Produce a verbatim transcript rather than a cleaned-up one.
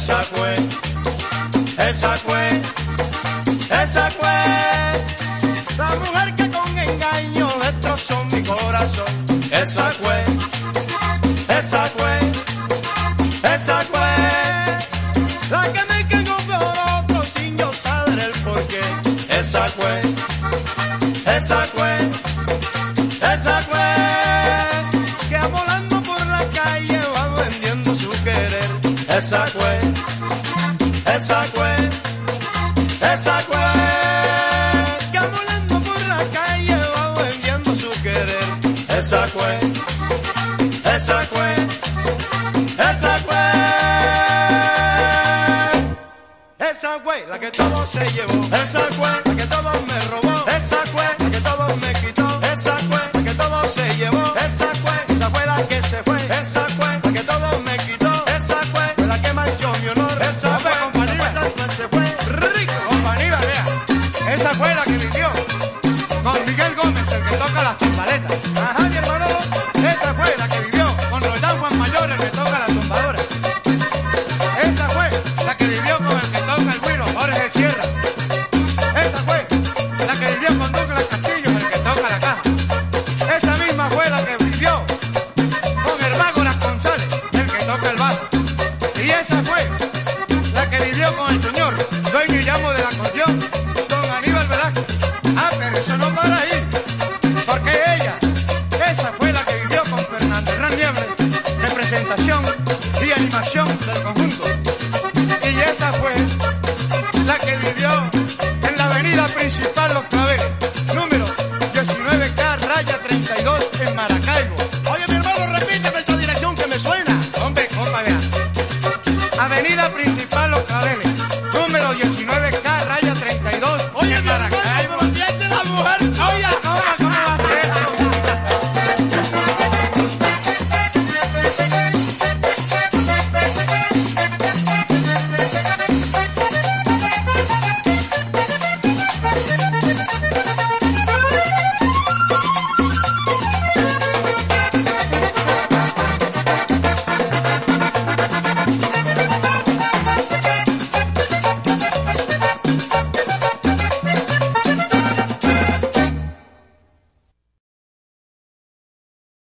esa fue, esa fue, esa fue la mujer que con engaño destrozó mi corazón. Esa fue, esa fue, esa fue la que me quedó por otro sin yo saber el porqué. Esa fue, esa fue, esa fue que volando por la calle va vendiendo su querer. Esa fue, esa fue, esa fue que volando por la calle va vendiendo su querer. Esa fue, esa fue, esa fue, esa fue la que todo se llevó. Esa fue la que todo me robó. Esa fue la que todo me quitó. Esa fue la que todo se llevó. Esa fue, esa fue la que se fue. Esa fue la que todo me quitó. Esa fue la que manchó mi honor. Esa fue, compañía, esa se fue rico. Compañía, vea, esa fue la que vivió con Miguel Gómez, el que toca las timbaletas. Ajá, mi hermano, esa fue la que vivió con Roldán Juan Mayor, el que toca las tumbadoras. Esa fue la que vivió con el que toca el güiro, Jorge Sierra. Esa fue la que vivió con Douglas Castillo, el que toca la caja. Esa misma fue la que vivió con Hermágoras González, el que toca el bajo. Y esa fue la que vivió con el señor Doy Guillermo del acordeón, don Aníbal Velázquez. Ah, pero eso no para ahí, porque ella, esa fue la que vivió con Fernando Hernán Niebles, representación y animación del conjunto. Y esa fue la que vivió en la avenida principal Los Claveles, número diecinueve K, raya treinta y dos, en Maracaibo. Oye, mi hermano, repíteme esa dirección que me suena. Hombre, compa, vea. Avenida principal